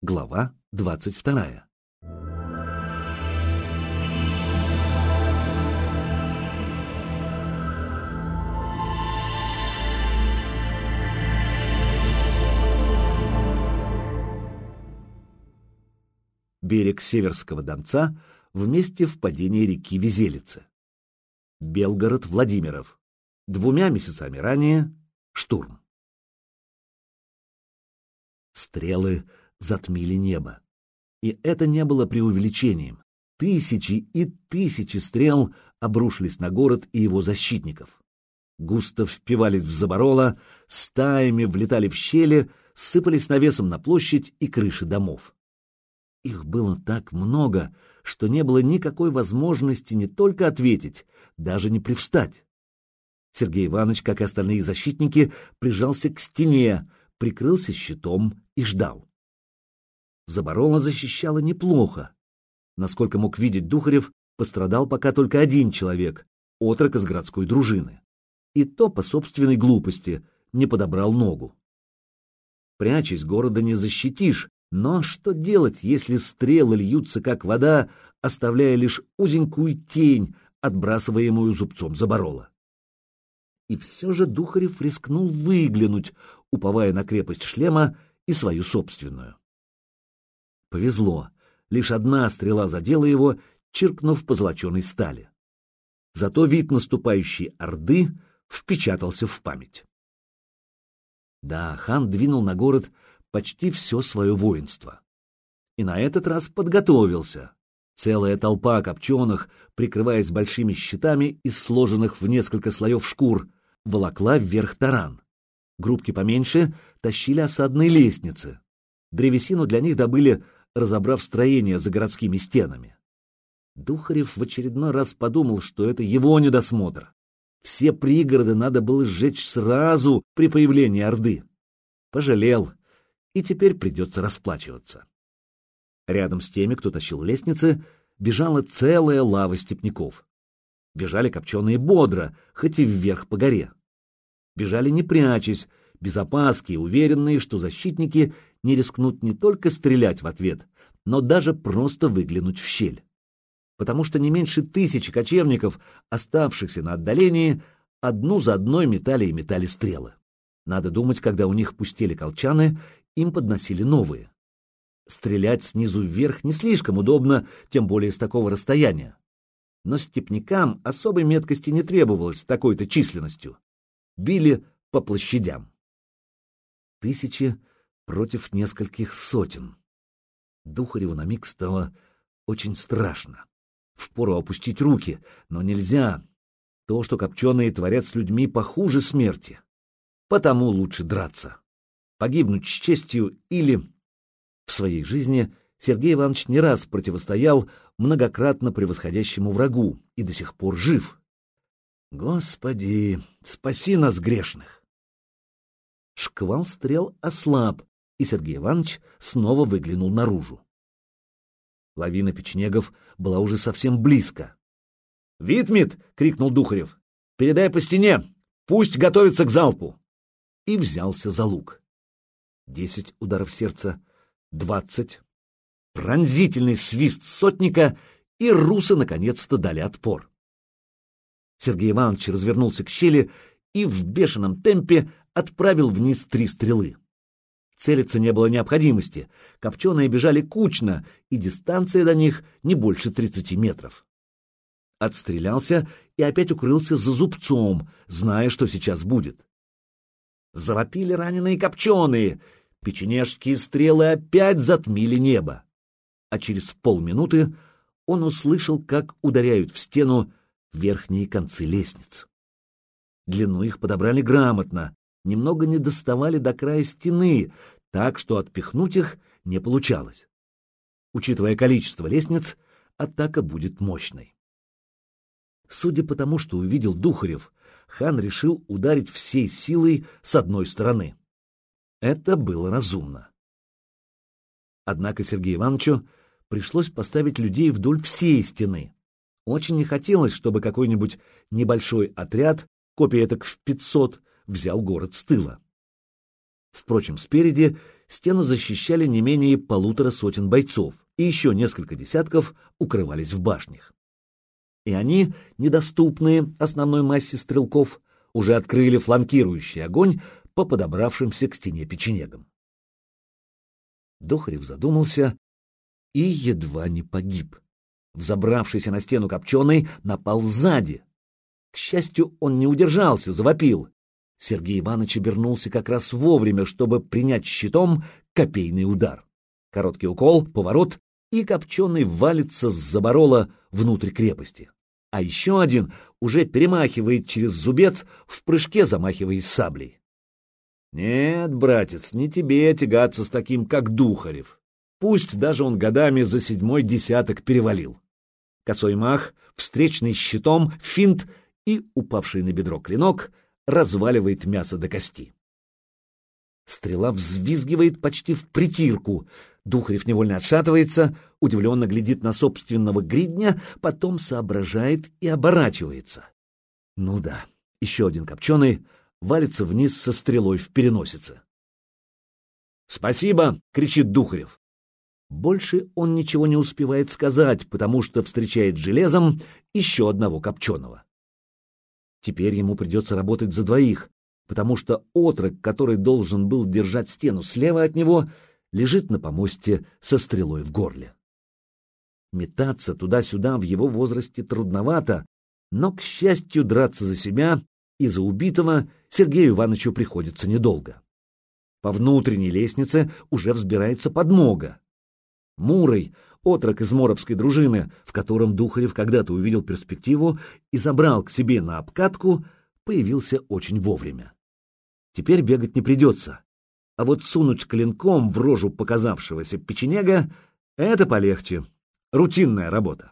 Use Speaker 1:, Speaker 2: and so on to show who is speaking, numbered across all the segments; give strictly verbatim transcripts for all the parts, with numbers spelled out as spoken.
Speaker 1: Глава двадцать вторая. Берег Северского Донца в месте впадения реки Визелицы. Белгород-Владимиров. Двумя месяцами ранее штурм. Стрелы затмили небо. И это не было преувеличением. Тысячи и тысячи стрел обрушились на город и его защитников. Густо впивались в заборола, стаями влетали в щели, сыпались навесом на площадь и крыши домов. Их было так много, что не было никакой возможности не только ответить, даже не привстать. Сергей Иванович, как и остальные защитники, прижался к стене, прикрылся щитом и ждал. Заборола защищала неплохо. Насколько мог видеть Духарев, пострадал пока только один человек, отрок из городской дружины. И то по собственной глупости не подобрал ногу. Прячась, города не защитишь, но что делать, если стрелы льются как вода, оставляя лишь узенькую тень, отбрасываемую зубцом заборола? И все же Духарев рискнул выглянуть, уповая на крепость шлема и свою собственную. Повезло, лишь одна стрела задела его, чиркнув по золоченой стали. Зато вид наступающей орды впечатался в память. Да, хан двинул на город почти все свое воинство. И на этот раз подготовился. Целая толпа копченых, прикрываясь большими щитами из сложенных в несколько слоев шкур, волокла вверх таран. Группки поменьше тащили осадные лестницы. Древесину для них добыли, разобрав строение за городскими стенами. Духарев в очередной раз подумал, что это его недосмотр. Все пригороды надо было сжечь сразу при появлении орды. Пожалел, и теперь придется расплачиваться. Рядом с теми, кто тащил лестницы, бежала целая лава степняков. Бежали копченые бодро, хоть и вверх по горе. Бежали не прячась, без опаски, уверенные, что защитники не рискнут не только стрелять в ответ, но даже просто выглянуть в щель. Потому что не меньше тысячи кочевников, оставшихся на отдалении, одну за одной метали и метали стрелы. Надо думать, когда у них пустели колчаны, им подносили новые. Стрелять снизу вверх не слишком удобно, тем более с такого расстояния. Но степнякам особой меткости не требовалось с такой-то численностью. Били по площадям. Тысячи против нескольких сотен. Духареву на миг стало очень страшно. Впору опустить руки, но нельзя. То, что копченые творят с людьми, похуже смерти. Потому лучше драться. Погибнуть с честью или... В своей жизни Сергей Иванович не раз противостоял многократно превосходящему врагу и до сих пор жив. Господи, спаси нас, грешных! Шквал стрел ослаб, и Сергей Иванович снова выглянул наружу. Лавина печенегов была уже совсем близко. — Витмит! — крикнул Духарев. — Передай по стене! Пусть готовится к залпу! И взялся за лук. Десять ударов сердца, двадцать. Пронзительный свист сотника, и русы наконец-то дали отпор. Сергей Иванович развернулся к щели и в бешеном темпе отправил вниз три стрелы. Целиться не было необходимости, копченые бежали кучно, и дистанция до них не больше тридцати метров. Отстрелялся и опять укрылся за зубцом, зная, что сейчас будет. Завопили раненые копченые, печенежские стрелы опять затмили небо. А через полминуты он услышал, как ударяют в стену верхние концы лестниц. Длину их подобрали грамотно, немного не доставали до края стены, так что отпихнуть их не получалось. Учитывая количество лестниц, атака будет мощной. Судя по тому, что увидел Духарев, хан решил ударить всей силой с одной стороны. Это было разумно. Однако Сергею Ивановичу пришлось поставить людей вдоль всей стены. Очень не хотелось, чтобы какой-нибудь небольшой отряд, копия этак в пятьсот, взял город с тыла. Впрочем, спереди стену защищали не менее полутора сотен бойцов, и еще несколько десятков укрывались в башнях. И они, недоступные основной массе стрелков, уже открыли фланкирующий огонь по подобравшимся к стене печенегам. Духарев задумался и едва не погиб. Взобравшийся на стену Копченый напал сзади. К счастью, он не удержался, завопил. Сергей Иванович обернулся как раз вовремя, чтобы принять щитом копейный удар. Короткий укол, поворот, и Копченый валится с заборола внутрь крепости. А еще один уже перемахивает через зубец, в прыжке замахиваясь саблей. Нет, братец, не тебе тягаться с таким, как Духарев. Пусть даже он годами за седьмой десяток перевалил. Косой мах, встречный щитом, финт и упавший на бедро клинок разваливает мясо до кости. Стрела взвизгивает почти в притирку. Духарев невольно отшатывается, удивленно глядит на собственного гридня, потом соображает и оборачивается. Ну да, еще один Копченый валится вниз со стрелой в переносице. «Спасибо!» — кричит Духарев. Больше он ничего не успевает сказать, потому что встречает железом еще одного Копченого. Теперь ему придется работать за двоих, потому что отрок, который должен был держать стену слева от него, лежит на помосте со стрелой в горле. Метаться туда-сюда в его возрасте трудновато, но, к счастью, драться за себя и за убитого Сергею Ивановичу приходится недолго. По внутренней лестнице уже взбирается подмога. Мурой, отрок из моровской дружины, в котором Духарев когда-то увидел перспективу и забрал к себе на обкатку, появился очень вовремя. Теперь бегать не придется, а вот сунуть клинком в рожу показавшегося печенега — это полегче, рутинная работа.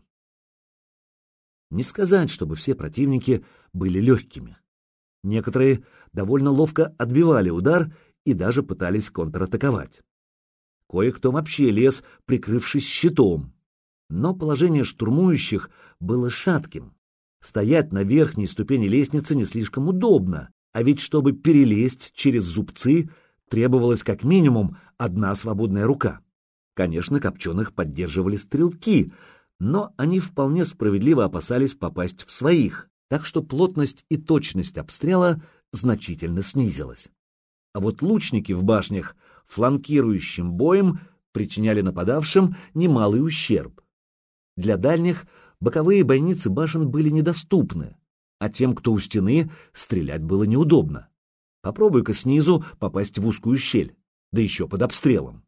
Speaker 1: Не сказать, чтобы все противники были легкими. Некоторые довольно ловко отбивали удар и даже пытались контратаковать. Кое-кто вообще лез, прикрывшись щитом. Но положение штурмующих было шатким. Стоять на верхней ступени лестницы не слишком удобно, а ведь чтобы перелезть через зубцы, требовалась как минимум одна свободная рука. Конечно, Копченых поддерживали стрелки, но они вполне справедливо опасались попасть в своих, так что плотность и точность обстрела значительно снизилась. А вот лучники в башнях фланкирующим боем причиняли нападавшим немалый ущерб. Для дальних боковые бойницы башен были недоступны, а тем, кто у стены, стрелять было неудобно. Попробуй-ка снизу попасть в узкую щель, да еще под обстрелом.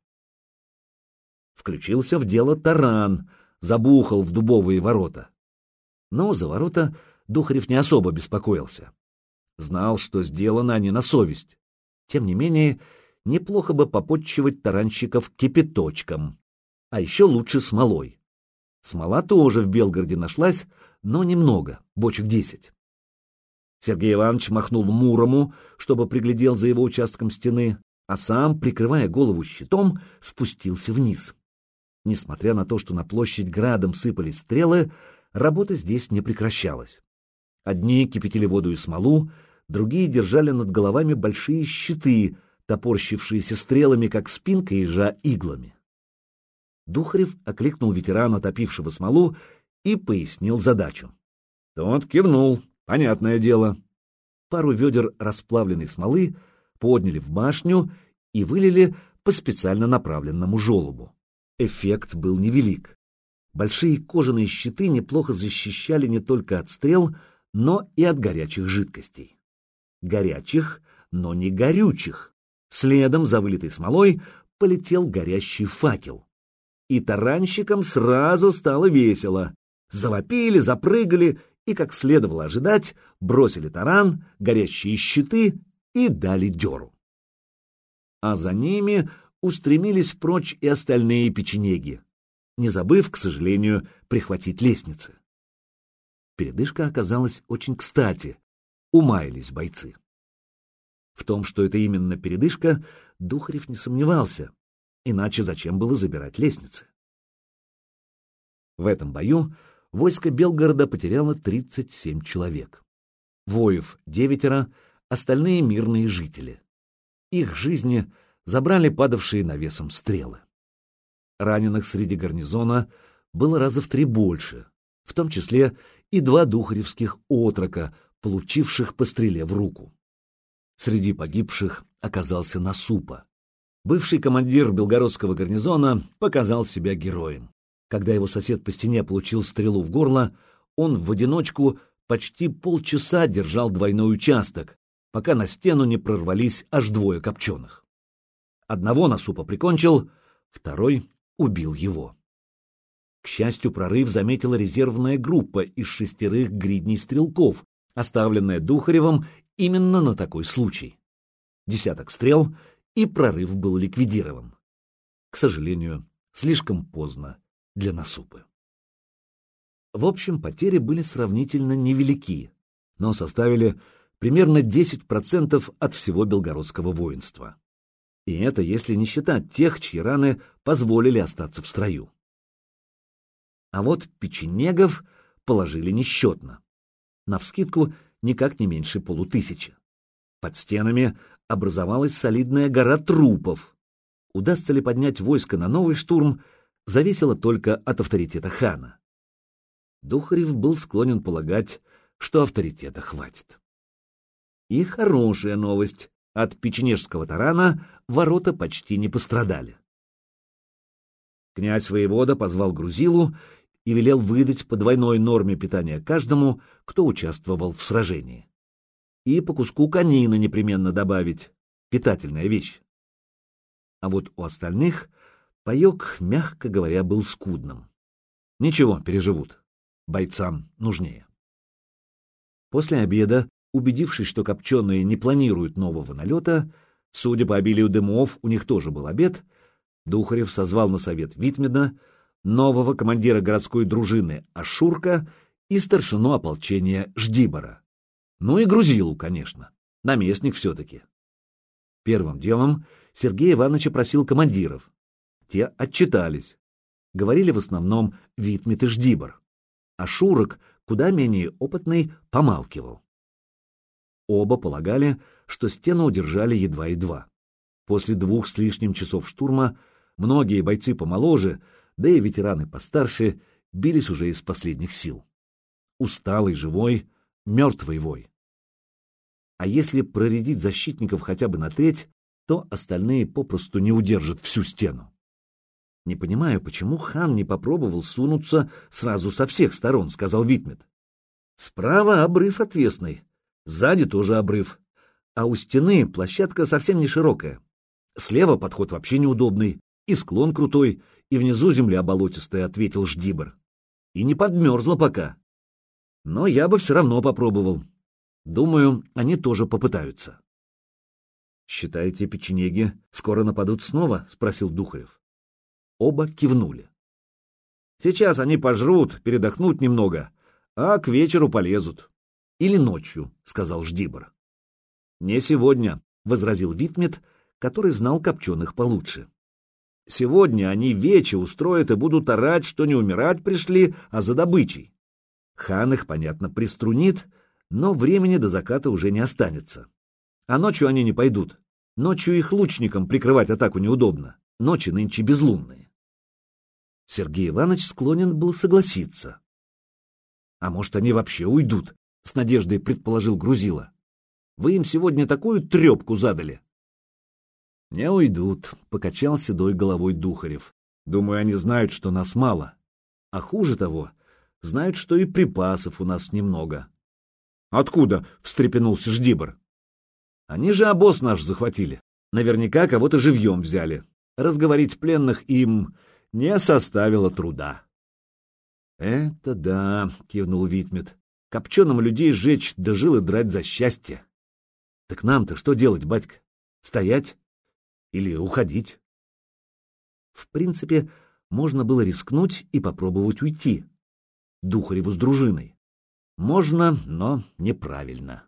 Speaker 1: Включился в дело таран, забухал в дубовые ворота. Но за ворота Духарев не особо беспокоился. Знал, что сделано они на совесть. Тем не менее, неплохо бы попотчевать таранщиков кипяточком, а еще лучше смолой. Смола тоже в Белгороде нашлась, но немного, бочек десять. Сергей Иванович махнул Мурому, чтобы приглядел за его участком стены, а сам, прикрывая голову щитом, спустился вниз. Несмотря на то, что на площадь градом сыпались стрелы, работа здесь не прекращалась. Одни кипятили воду и смолу, другие держали над головами большие щиты, топорщившиеся стрелами, как спинка ежа, иглами. Духарев окликнул ветерана, топившего смолу, и пояснил задачу. Тот кивнул. Понятное дело. Пару ведер расплавленной смолы подняли в башню и вылили по специально направленному желобу. Эффект был невелик. Большие кожаные щиты неплохо защищали не только от стрел, но и от горячих жидкостей. Горячих, но не горючих. Следом за вылитой смолой полетел горящий факел. И таранщикам сразу стало весело. Завопили, запрыгали и, как следовало ожидать, бросили таран, горящие щиты и дали дёру. А за ними устремились прочь и остальные печенеги, не забыв, к сожалению, прихватить лестницы. Передышка оказалась очень кстати, умаялись бойцы. В том, что это именно передышка, Духарев не сомневался, иначе зачем было забирать лестницы? В этом бою войско Белгорода потеряло тридцать семь человек. Воев — девятеро, остальные мирные жители. Их жизни забрали падавшие навесом стрелы. Раненых среди гарнизона было раза в три больше, в том числе и два духаревских отрока, получивших по стреле в руку. Среди погибших оказался Насупа. Бывший командир белгородского гарнизона показал себя героем. Когда его сосед по стене получил стрелу в горло, он в одиночку почти полчаса держал двойной участок, пока на стену не прорвались аж двое копченых. Одного Насупа прикончил, второй убил его. К счастью, прорыв заметила резервная группа из шестерых гридней стрелков, оставленная Духаревым именно на такой случай. Десяток стрел, и прорыв был ликвидирован. К сожалению, слишком поздно для Насупы. В общем, потери были сравнительно невелики, но составили примерно десять процентов от всего белгородского воинства. И это если не считать тех, чьи раны позволили остаться в строю. А вот печенегов положили несчетно. Навскидку никак не меньше полутысячи. Под стенами образовалась солидная гора трупов. Удастся ли поднять войско на новый штурм, зависело только от авторитета хана. Духарев был склонен полагать, что авторитета хватит. И хорошая новость. От печенежского тарана ворота почти не пострадали. Князь-воевода позвал Грузилу и велел выдать по двойной норме питания каждому, кто участвовал в сражении. И по куску конины непременно добавить. Питательная вещь. А вот у остальных паёк, мягко говоря, был скудным. Ничего, переживут. Бойцам нужнее. После обеда, убедившись, что копченые не планируют нового налета, судя по обилию дымов, у них тоже был обед, Духарев созвал на совет Витмеда, нового командира городской дружины Ашурка и старшину ополчения Ждибора. Ну и Грузилу, конечно, наместник все-таки. Первым делом Сергей Иванович просил командиров. Те отчитались. Говорили в основном Витмед и Ждибор. Ашурок, куда менее опытный, помалкивал. Оба полагали, что стену удержали едва-едва. После двух с лишним часов штурма многие бойцы помоложе, да и ветераны постарше, бились уже из последних сил. Усталый живой, мертвый вой. А если проредить защитников хотя бы на треть, то остальные попросту не удержат всю стену. «Не понимаю, почему хан не попробовал сунуться сразу со всех сторон», — сказал Витмед. «Справа обрыв отвесный. Сзади тоже обрыв, а у стены площадка совсем не широкая. Слева подход вообще неудобный, и склон крутой, и внизу земля болотистая», — ответил Ждибор. «И не подмерзла пока. Но я бы все равно попробовал. Думаю, они тоже попытаются». «Считаете, печенеги скоро нападут снова?» — спросил Духарев. Оба кивнули. «Сейчас они пожрут, передохнут немного, а к вечеру полезут. Или ночью», — сказал Ждибор. «Не сегодня», — возразил Витмед, который знал копченых получше. «Сегодня они вече устроят и будут орать, что не умирать пришли, а за добычей. Хан их, понятно, приструнит, но времени до заката уже не останется. А ночью они не пойдут. Ночью их лучникам прикрывать атаку неудобно. Ночи нынче безлунные». Сергей Иванович склонен был согласиться. «А может, они вообще уйдут?» — с надеждой предположил Грузила. «Вы им сегодня такую трепку задали». «Не уйдут», — покачал седой головой Духарев. «Думаю, они знают, что нас мало. А хуже того, знают, что и припасов у нас немного». «Откуда?» — встрепенулся Ждибор. «Они же обоз наш захватили. Наверняка кого-то живьем взяли. Разговорить пленных им не составило труда». «Это да», — кивнул Витмед. «Копченым людей сжечь, да жилы драть за счастье. Так нам-то что делать, батька? Стоять? Или уходить?» В принципе, можно было рискнуть и попробовать уйти. Духареву с дружиной. Можно, но неправильно.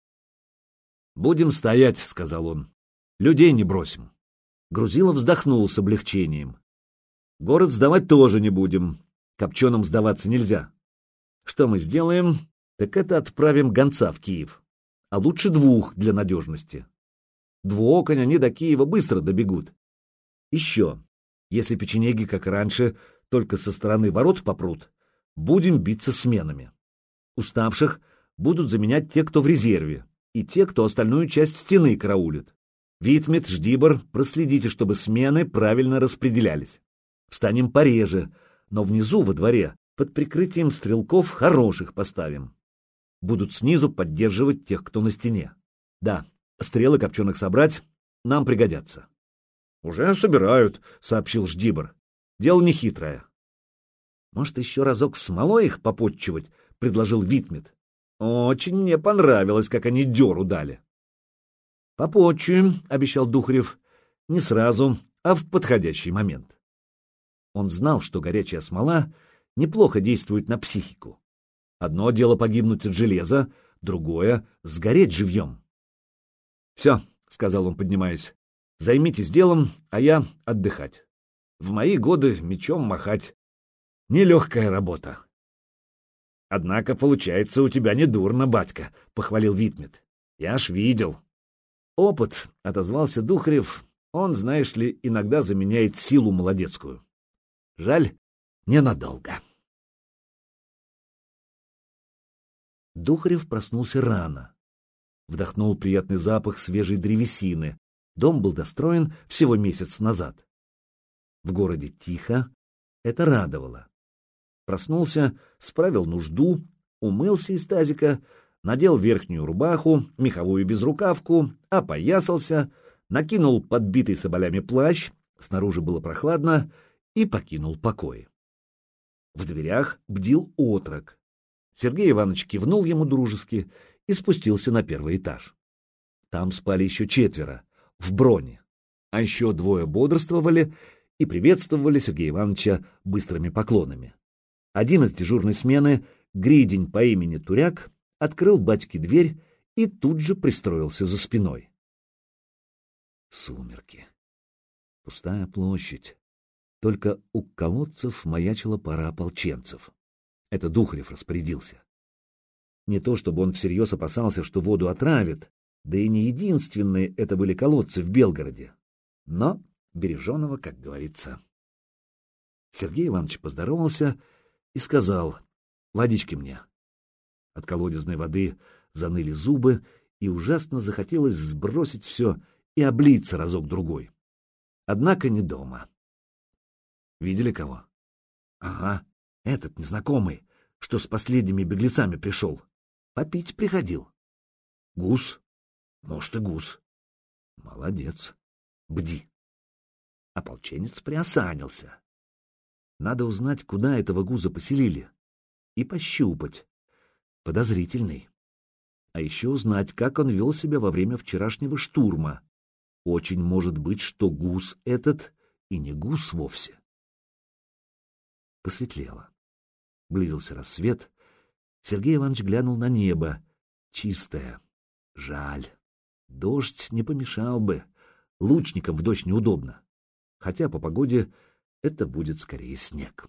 Speaker 1: «Будем стоять», — сказал он. «Людей не бросим». Грузилов вздохнул с облегчением. «Город сдавать тоже не будем. Копченым сдаваться нельзя. Что мы сделаем, так это отправим гонца в Киев. А лучше двух для надежности. Двуоконь они до Киева быстро добегут. Еще, если печенеги, как и раньше, только со стороны ворот попрут, будем биться сменами. Уставших будут заменять те, кто в резерве, и те, кто остальную часть стены караулит. Витмет, Ждибор, проследите, чтобы смены правильно распределялись. Встанем пореже, но внизу, во дворе, под прикрытием стрелков хороших поставим. Будут снизу поддерживать тех, кто на стене. Да, стрелы копченых собрать нам пригодятся. — Уже собирают, — сообщил Ждибор. — Дело нехитрое. — Может, еще разок смолой их попотчевать, — предложил Витмет. — Очень мне понравилось, как они дёру дали. — Попотчуем, — обещал Духарев. — Не сразу, а в подходящий момент. Он знал, что горячая смола неплохо действует на психику. Одно дело погибнуть от железа, другое — сгореть живьем. — Все, — сказал он, поднимаясь, — займитесь делом, а я отдыхать. В мои годы мечом махать — нелегкая работа. — Однако получается у тебя недурно, батька, — похвалил Витмет. — Я ж видел. — Опыт, — отозвался Духарев, — он, знаешь ли, иногда заменяет силу молодецкую. Жаль, ненадолго. Духарев проснулся рано. Вдохнул приятный запах свежей древесины. Дом был достроен всего месяц назад. В городе тихо, это радовало. Проснулся, справил нужду, умылся из тазика, надел верхнюю рубаху, меховую безрукавку, опоясался, накинул подбитый соболями плащ, снаружи было прохладно, и покинул покои. В дверях бдил отрок. Сергей Иванович кивнул ему дружески и спустился на первый этаж. Там спали еще четверо, в броне, а еще двое бодрствовали и приветствовали Сергея Ивановича быстрыми поклонами. Один из дежурной смены, гридень по имени Туряк, открыл батьке дверь и тут же пристроился за спиной. Сумерки. Пустая площадь. Только у колодцев маячила пара ополченцев. Это Духарев распорядился. Не то чтобы он всерьез опасался, что воду отравят, да и не единственные это были колодцы в Белгороде. Но береженого, как говорится. Сергей Иванович поздоровался и сказал: «Водички мне». От колодезной воды заныли зубы, и ужасно захотелось сбросить все и облиться разок-другой. Однако не дома. Видели кого? Ага, этот незнакомый, что с последними беглецами пришел. Попить приходил. Гус? Может, и гус. Молодец. Бди. Ополченец приосанился. Надо узнать, куда этого гуза поселили. И пощупать. Подозрительный. А еще узнать, как он вел себя во время вчерашнего штурма. Очень может быть, что гус этот и не гус вовсе. Посветлело. Близился рассвет. Сергей Иванович глянул на небо. Чистое. Жаль. Дождь не помешал бы. Лучникам в дождь неудобно. Хотя по погоде это будет скорее снег.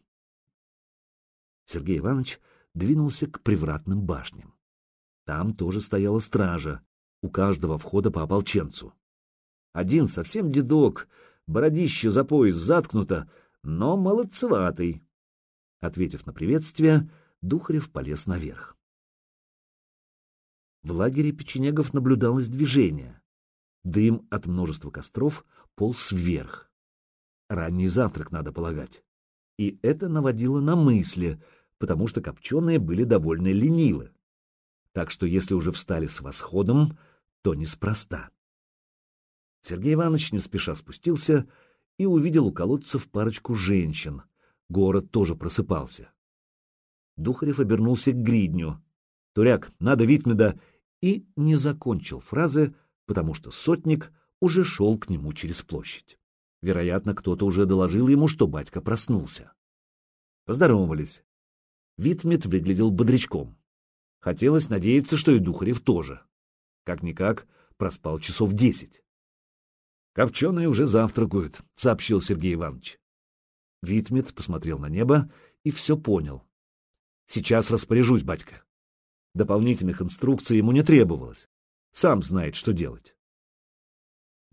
Speaker 1: Сергей Иванович двинулся к привратным башням. Там тоже стояла стража, у каждого входа по ополченцу. Один совсем дедок, бородище за пояс заткнуто, но молодцеватый. Ответив на приветствие, Духарев полез наверх. В лагере печенегов наблюдалось движение. Дым от множества костров полз вверх. Ранний завтрак, надо полагать. И это наводило на мысли, потому что копченые были довольно ленивы. Так что если уже встали с восходом, то неспроста. Сергей Иванович не спеша спустился и увидел у колодцев парочку женщин. Город тоже просыпался. Духарев обернулся к гридню. «Туряк, надо Витмеда!» И не закончил фразы, потому что сотник уже шел к нему через площадь. Вероятно, кто-то уже доложил ему, что батька проснулся. Поздоровались. Витмед выглядел бодрячком. Хотелось надеяться, что и Духарев тоже. Как-никак проспал часов десять. «Копченые уже завтракают», — сообщил Сергей Иванович. Витмед посмотрел на небо и все понял. «Сейчас распоряжусь, батька». Дополнительных инструкций ему не требовалось. Сам знает, что делать.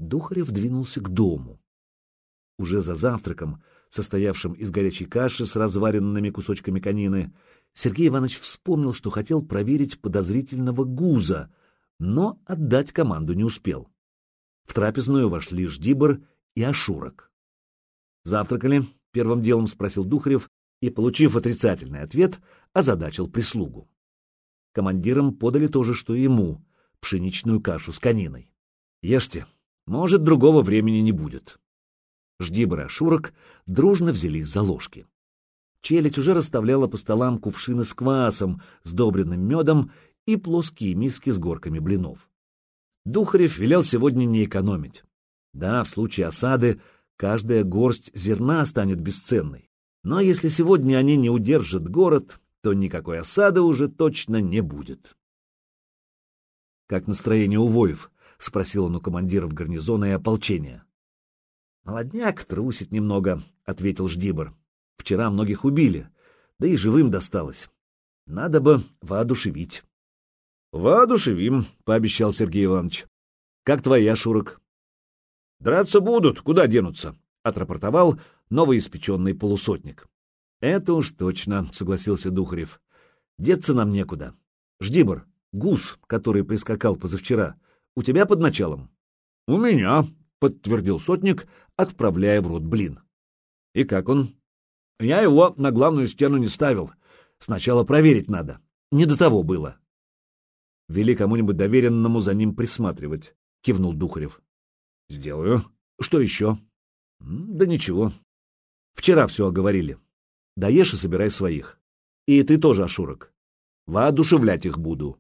Speaker 1: Духарев двинулся к дому. Уже за завтраком, состоявшим из горячей каши с разваренными кусочками конины, Сергей Иванович вспомнил, что хотел проверить подозрительного Гуза, но отдать команду не успел. В трапезную вошли Ждибор и Ашурок. «Завтракали?» — первым делом спросил Духарев и, получив отрицательный ответ, озадачил прислугу. Командирам подали то же, что и ему — пшеничную кашу с кониной. «Ешьте, может, другого времени не будет». Ждибор и Ашурок дружно взялись за ложки. Челядь уже расставляла по столам кувшины с квасом, сдобренным медом и плоские миски с горками блинов. Духарев велел сегодня не экономить. Да, в случае осады каждая горсть зерна станет бесценной, но если сегодня они не удержат город, то никакой осады уже точно не будет. «Как настроение у воев?» — спросил он у командиров гарнизона и ополчения. «Молодняк трусит немного», — ответил Ждибор. «Вчера многих убили, да и живым досталось. Надо бы воодушевить». «Воодушевим», — пообещал Сергей Иванович. «Как твои, Ашурок?» «Драться будут, куда денутся», — отрапортовал новоиспеченный полусотник. «Это уж точно», — согласился Духарев. «Деться нам некуда. Ждибор, Гуз, который прискакал позавчера, у тебя под началом?» «У меня», — подтвердил сотник, отправляя в рот блин. «И как он?» «Я его на главную стену не ставил. Сначала проверить надо. Не до того было». «Вели кому-нибудь доверенному за ним присматривать», — кивнул Духарев. «Сделаю. Что еще?» «Да ничего. Вчера все оговорили. Доешь и собирай своих. И ты тоже, Ашурок. Воодушевлять их буду».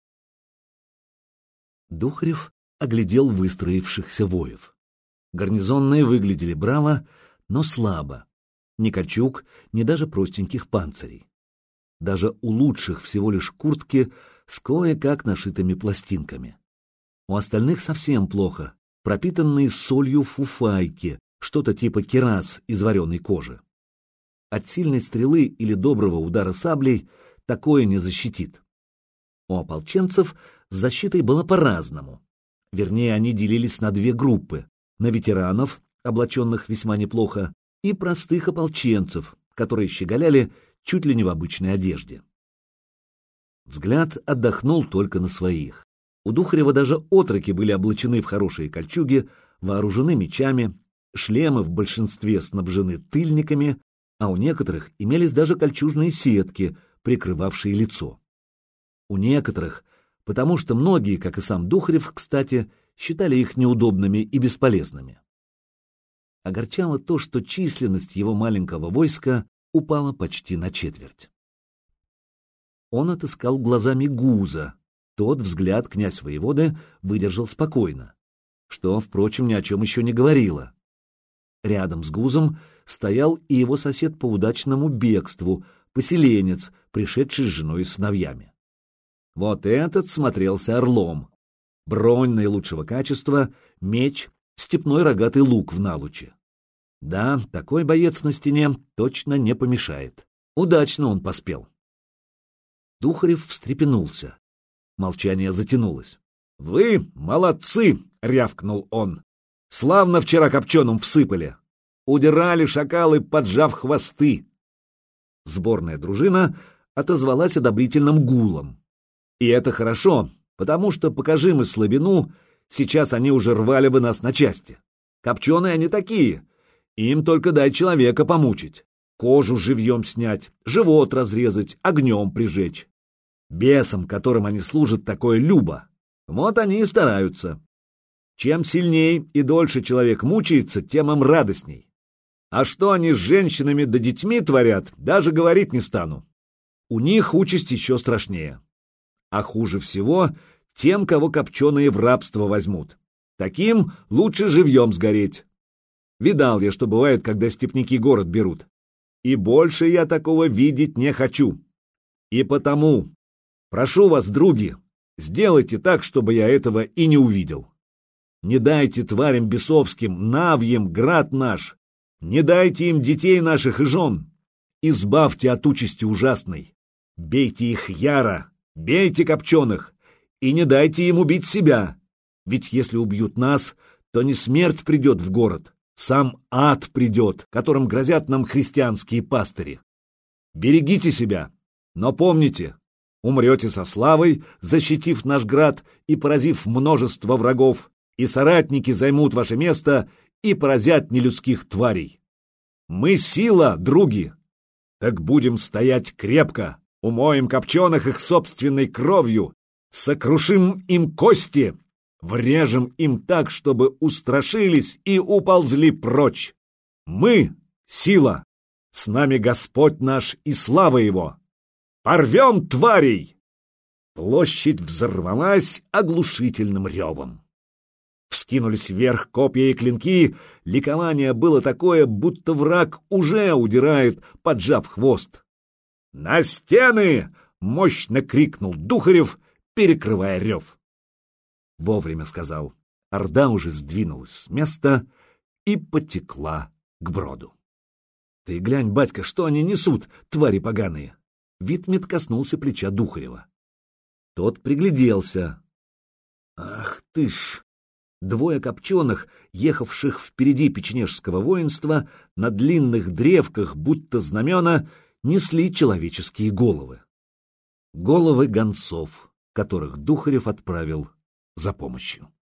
Speaker 1: Духарев оглядел выстроившихся воев. Гарнизонные выглядели браво, но слабо. Ни кольчуг, ни даже простеньких панцирей. Даже у лучших всего лишь куртки с кое-как нашитыми пластинками. У остальных совсем плохо, пропитанные солью фуфайки, что-то типа кирас из вареной кожи. От сильной стрелы или доброго удара саблей такое не защитит. У ополченцев с защитой было по-разному. Вернее, они делились на две группы — на ветеранов, облаченных весьма неплохо, и простых ополченцев, которые щеголяли чуть ли не в обычной одежде. Взгляд отдохнул только на своих. У Духарева даже отроки были облачены в хорошие кольчуги, вооружены мечами, шлемы в большинстве снабжены тыльниками, а у некоторых имелись даже кольчужные сетки, прикрывавшие лицо. У некоторых, потому что многие, как и сам Духарев, кстати, считали их неудобными и бесполезными. Огорчало то, что численность его маленького войска упала почти на четверть. Он отыскал глазами Гуза. Тот взгляд князь воеводы выдержал спокойно, что, впрочем, ни о чем еще не говорило. Рядом с Гузом стоял и его сосед по удачному бегству, поселенец, пришедший с женой и сыновьями. Вот этот смотрелся орлом. Бронь наилучшего качества, меч, степной рогатый лук в налуче. Да, такой боец на стене точно не помешает. Удачно он поспел. Духарев встрепенулся. Молчание затянулось. «Вы молодцы!» — рявкнул он. «Славно вчера копченым всыпали. Удирали шакалы, поджав хвосты». Сборная дружина отозвалась одобрительным гулом. И это хорошо, потому что, покажи мы слабину, сейчас они уже рвали бы нас на части. Копченые они такие. Им только дай человека помучить. Кожу живьем снять, живот разрезать, огнем прижечь. Бесам, которым они служат, такое любо. Вот они и стараются. Чем сильней и дольше человек мучается, тем им радостней. А что они с женщинами да детьми творят, даже говорить не стану. У них участь еще страшнее. А хуже всего тем, кого копченые в рабство возьмут. Таким лучше живьем сгореть. Видал я, что бывает, когда степняки город берут. И больше я такого видеть не хочу. И потому прошу вас, други, сделайте так, чтобы я этого и не увидел. Не дайте тварям бесовским, навьям, град наш. Не дайте им детей наших и жен. Избавьте от участи ужасной. Бейте их яро, бейте копченых, и не дайте им убить себя. Ведь если убьют нас, то не смерть придет в город, сам ад придет, которым грозят нам христианские пастыри. Берегите себя, но помните, умрете со славой, защитив наш град и поразив множество врагов, и соратники займут ваше место и поразят нелюдских тварей. Мы сила, други, так будем стоять крепко, умоем копченых их собственной кровью, сокрушим им кости, врежем им так, чтобы устрашились и уползли прочь. Мы — сила, с нами Господь наш и слава Его. Порвем тварей!» Площадь взорвалась оглушительным ревом. Вскинулись вверх копья и клинки, ликование было такое, будто враг уже удирает, поджав хвост. «На стены!» — мощно крикнул Духарев, перекрывая рев. Вовремя сказал. Орда уже сдвинулась с места и потекла к броду. «Ты глянь, батька, что они несут, твари поганые!» Витмет коснулся плеча Духарева. Тот пригляделся. «Ах ты ж!» Двое копченых, ехавших впереди печенежского воинства, на длинных древках, будто знамена, несли человеческие головы. Головы гонцов, которых Духарев отправил за помощью.